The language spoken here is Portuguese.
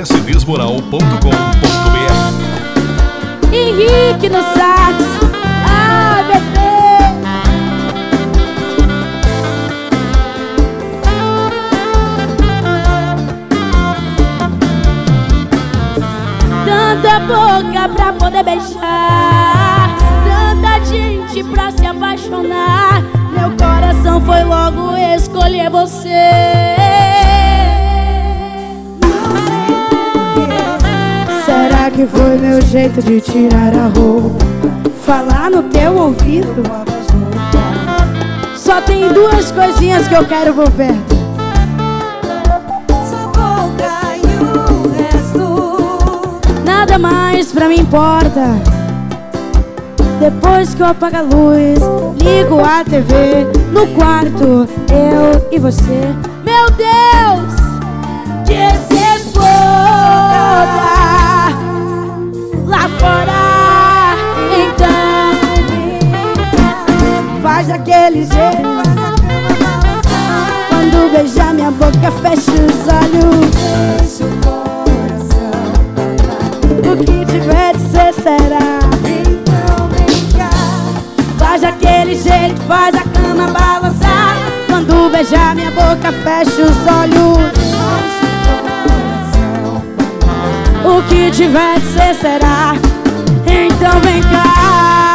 acessevesmoral.com.br. Henrique no sax. Ah, bebê. Tanta boca pra poder beijar, tanta gente pra se apaixonar. Meu coração foi logo escolher você. Será que foi meu jeito de tirar a roupa, falar no teu ouvido? Só tem duas coisinhas que eu quero por perto: sua boca e o resto. Nada mais pra mim importa. Depois que eu apago a luz, ligo a TV, no quarto, eu e você. Meu Deus, desesperar lá fora. Então faz daquele jeito, quando beijar minha boca, fecha os olhos, deixa o coração. O que tiver de ser será. Faz daquele jeito, faz a cama balançar. Quando beijar minha boca, fecha os olhos. O que tiver de ser será. Então vem cá.